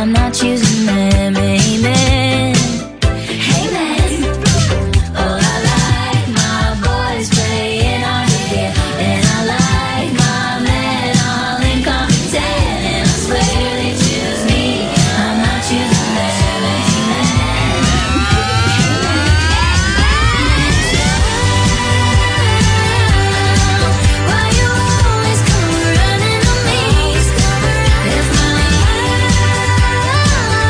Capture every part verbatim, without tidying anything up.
I'm not choosing them, amen. Hey man, oh I like my boys playing hard to get, and I like my men all incompetent, and I swear they choose me, I'm not choosing them, amen. Why you always come running to me? If my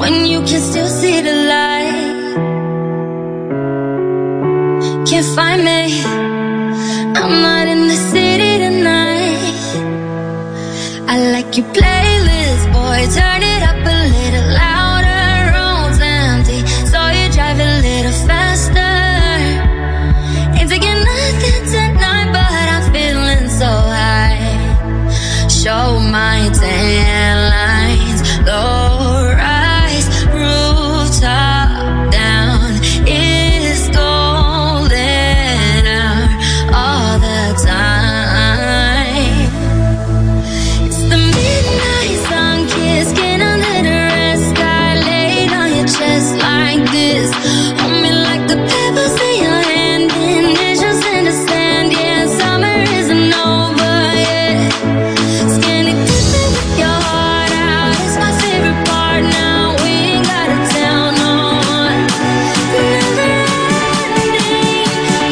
when you can still see the light. Can't find me, I'm not in the city tonight. I like your playlist, boy, turn it up a little louder. Road's empty, so you drive a little faster. Ain't taking nothing tonight, but I'm feeling so high. Show my tan lines, low rise, rooftop down. It's golden hour all the time. It's the midnight sun kiss, skin under the red sky, laid on your chest like this. Hold me like the pebbles in your hand, initials in the sand. Yeah, summer isn't over yet. Skinny dipping with your heart out, it's my favorite part now. We ain't gotta tell no one. Never ending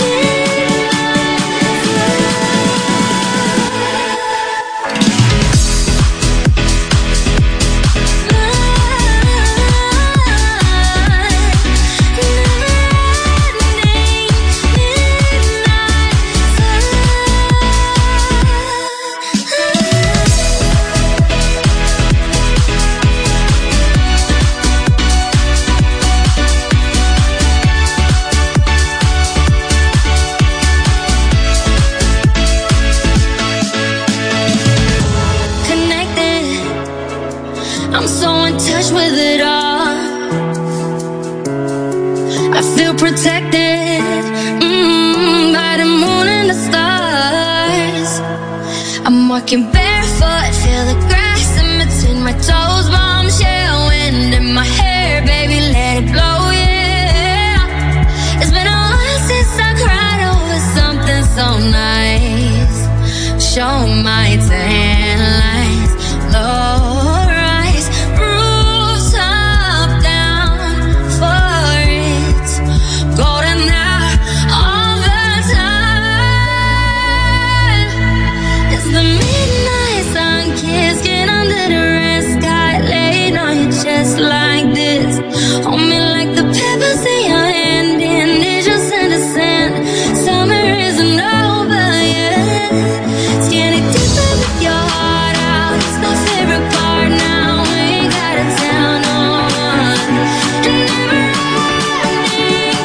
connected. I'm so in touch with it all. I feel protected mm, by the moon and the stars. I'm walking barefoot, feel the grass in between my toes. Bombshell wind in my hair, baby, let it blow, yeah. It's been a while since I cried over something so nice. Show my tan lines, low rise, rooftop down for it. Golden hour all the time. It's the midnight sun kiss, skin under the red sky, laid on your chest like this. Hold me like the pebbles in your hand, initials in the sand. Summer isn't over yet. Skinny dipping with your heart out, it's my favorite part now. We ain't gotta tell no one. And never ending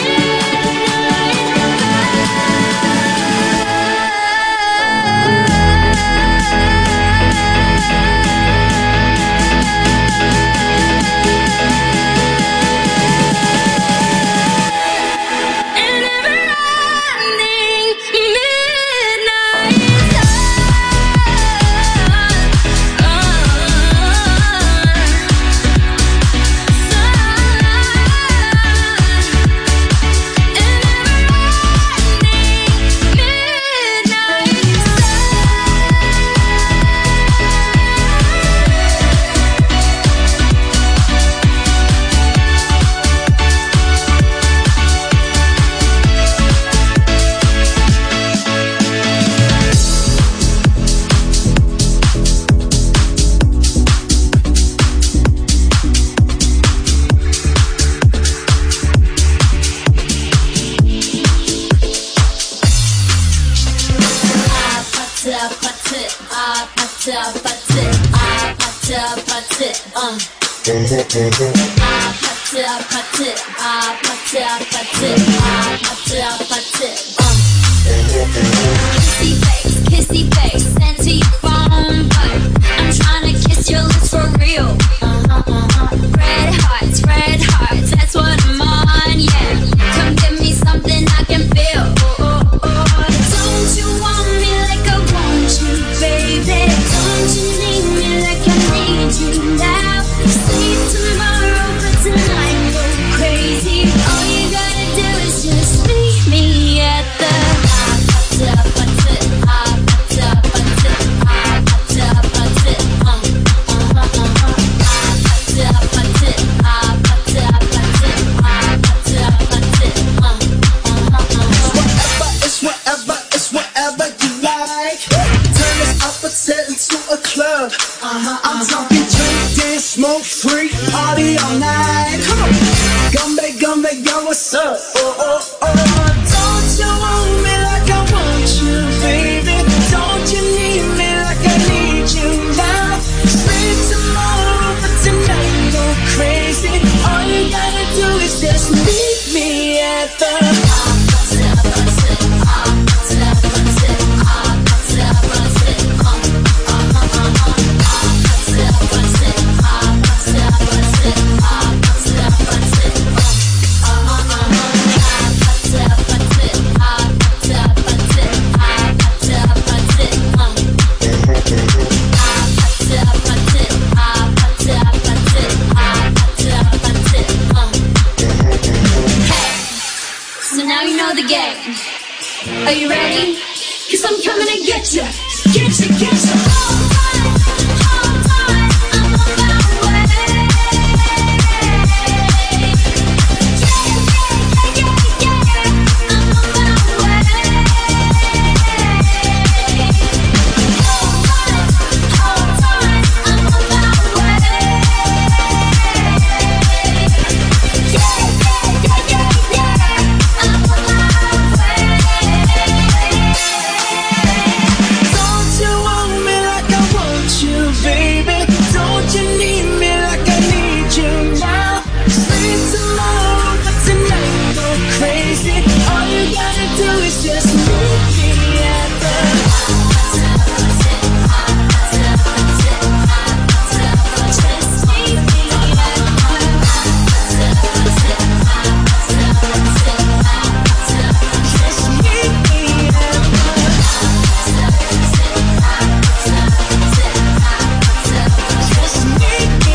Kissy face, kissy face, sent to your phone, but I'm trying to kiss your lips for real. Uh-huh, uh-huh. Red hearts, red hearts, that's what I'm on, yeah. Come give me something I can feel. Oh, oh, oh. Don't you want me like I want you, baby? Don't you need me like I need you now? Say tomorrow, but tonight go crazy. All you gotta do is just meet me at the Uh-huh, I'm talking drink, dance, smoke, freak, party all night. Come on. Gumbe, gumbe, yo, what's up? Oh, oh, oh. Don't you want me like I want you, baby? Don't you need me like I need you now? Sleep tomorrow, but tonight go crazy. All you gotta do is just meet me at the the game. Are you ready? Cause I'm coming to get you. Get you, get you. Hold tight, hold tight. I'm on my way. Yeah, yeah, yeah, yeah, yeah. I'm on my way. Hold tight, hold tight. I'm on my way. Yeah, yeah, yeah, yeah, yeah. I'm on my way. Don't you want me like I want you, baby? Don't you need me like I need you now? Sleep tomorrow, but tonight go crazy. All you gotta do is just meet me at the just meet me at just meet me at just meet me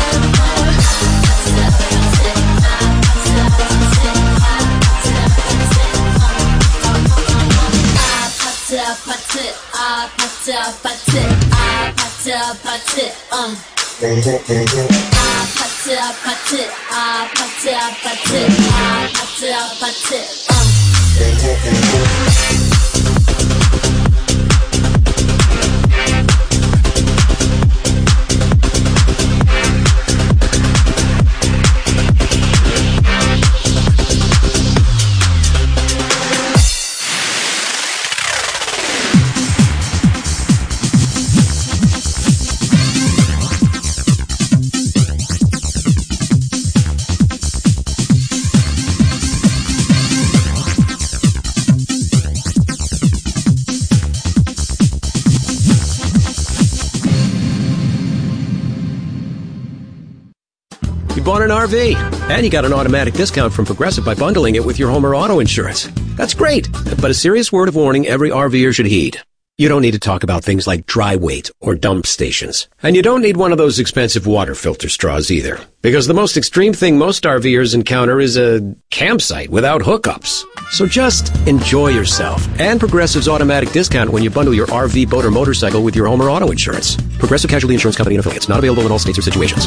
You bought an R V, and you got an automatic discount from Progressive by bundling it with your home or auto insurance. That's great, but a serious word of warning every RVer should heed. You don't need to talk about things like dry weight or dump stations. And you don't need one of those expensive water filter straws either. Because the most extreme thing most RVers encounter is a campsite without hookups. So just enjoy yourself and Progressive's automatic discount when you bundle your R V, boat, or motorcycle with your home or auto insurance. Progressive Casualty Insurance Company and affiliates. Not available in all states or situations.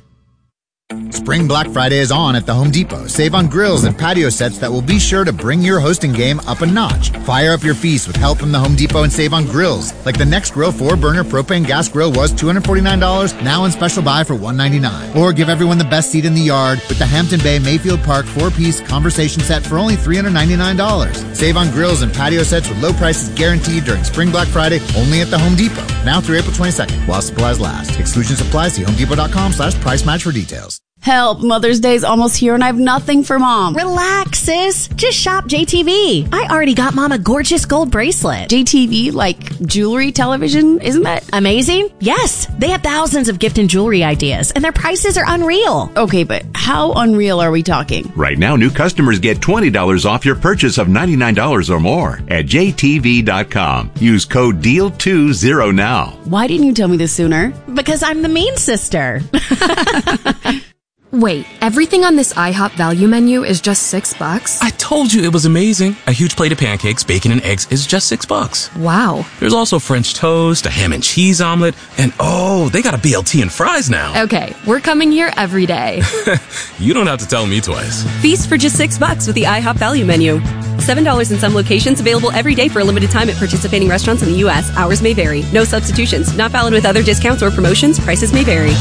Spring Black Friday is on at the Home Depot. Save on grills and patio sets that will be sure to bring your hosting game up a notch. Fire up your feast with help from the Home Depot and save on grills. Like the Next Grill four burner propane gas grill was two hundred forty-nine dollars, now in special buy for one hundred ninety-nine dollars. Or give everyone the best seat in the yard with the Hampton Bay Mayfield Park four-piece conversation set for only three hundred ninety-nine dollars. Save on grills and patio sets with low prices guaranteed during Spring Black Friday only at the Home Depot. Now through April twenty-second, while supplies last. Exclusions apply. See homedepot.com slash price match for details. Help, Mother's Day's almost here and I have nothing for Mom. Relax, sis. Just shop J T V. I already got Mom a gorgeous gold bracelet. J T V, like jewelry television, isn't that amazing? Yes, they have thousands of gift and jewelry ideas, and their prices are unreal. Okay, but how unreal are we talking? Right now, new customers get twenty dollars off your purchase of ninety-nine dollars or more at J T V dot com. Use code D E A L twenty now. Why didn't you tell me this sooner? Because I'm the mean sister. Wait, everything on this IHOP value menu is just six bucks? I told you it was amazing. A huge plate of pancakes, bacon, and eggs is just six bucks. Wow. There's also French toast, a ham and cheese omelet, and oh, they got a B L T and fries now. Okay, we're coming here every day. You don't have to tell me twice. Feast for just six bucks with the IHOP value menu. seven dollars in some locations, available every day for a limited time at participating restaurants in the U S. Hours may vary. No substitutions. Not valid with other discounts or promotions. Prices may vary.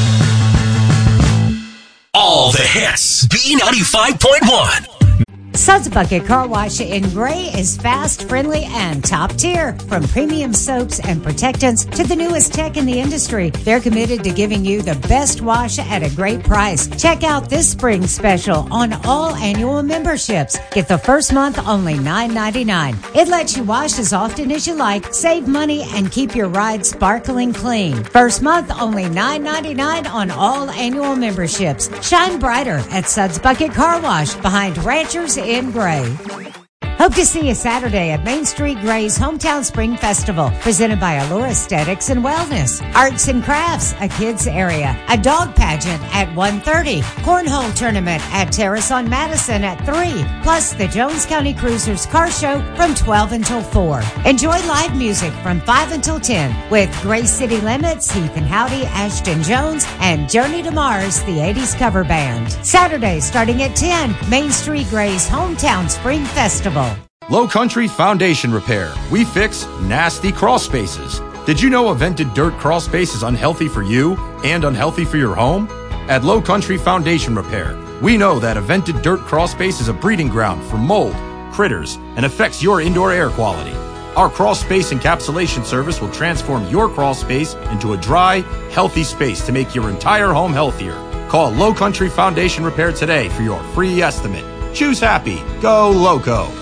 All the hits. B ninety-five point one. Suds Bucket Car Wash in Gray is fast, friendly, and top tier. From premium soaps and protectants to the newest tech in the industry, they're committed to giving you the best wash at a great price. Check out this spring special on all annual memberships. Get the first month only nine ninety-nine. It lets you wash as often as you like, save money, and keep your ride sparkling clean. First month only nine ninety-nine on all annual memberships. Shine brighter at Suds Bucket Car Wash behind Ranchers in Gray. Hope to see you Saturday at Main Street Gray's Hometown Spring Festival, presented by Allure Aesthetics and Wellness, Arts and Crafts, a kids area, a dog pageant at one thirty, cornhole tournament at Terrace on Madison at three, plus the Jones County Cruisers Car Show from twelve until four. Enjoy live music from five until ten with Gray City Limits, Heath and Howdy, Ashton Jones, and Journey to Mars, the eighties cover band. Saturday starting at ten, Main Street Gray's Hometown Spring Festival. Low Country Foundation Repair. We fix nasty crawl spaces. Did you know a vented dirt crawl space is unhealthy for you and unhealthy for your home? At Low Country Foundation Repair, we know that a vented dirt crawl space is a breeding ground for mold, critters, and affects your indoor air quality. Our crawl space encapsulation service will transform your crawl space into a dry, healthy space to make your entire home healthier. Call Low Country Foundation Repair today for your free estimate. Choose happy. Go Loco.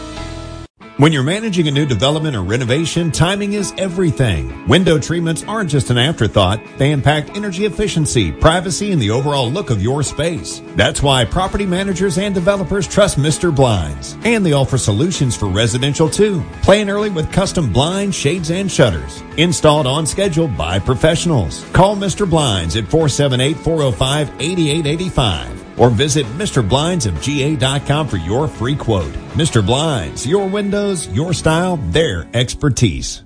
When you're managing a new development or renovation, timing is everything. Window treatments aren't just an afterthought. They impact energy efficiency, privacy, and the overall look of your space. That's why property managers and developers trust Mister Blinds. And they offer solutions for residential too. Plan early with custom blinds, shades, and shutters. Installed on schedule by professionals. Call Mister Blinds at four seven eight, four oh five, eight eight eight five. Or visit Mister Blinds of G A dot com for your free quote. Mister Blinds, your windows, your style, their expertise.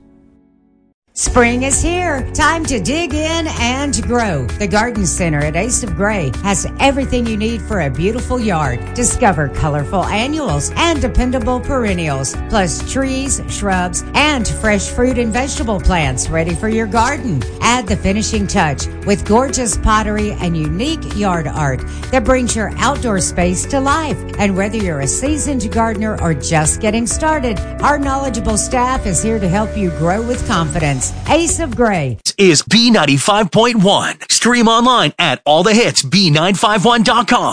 Spring is here. Time to dig in and grow. The Garden Center at Ace of Gray has everything you need for a beautiful yard. Discover colorful annuals and dependable perennials, plus trees, shrubs, and fresh fruit and vegetable plants ready for your garden. Add the finishing touch with gorgeous pottery and unique yard art that brings your outdoor space to life. And whether you're a seasoned gardener or just getting started, our knowledgeable staff is here to help you grow with confidence. Ace of Gray is B ninety-five point one. Stream online at all the hits B nine five one dot com.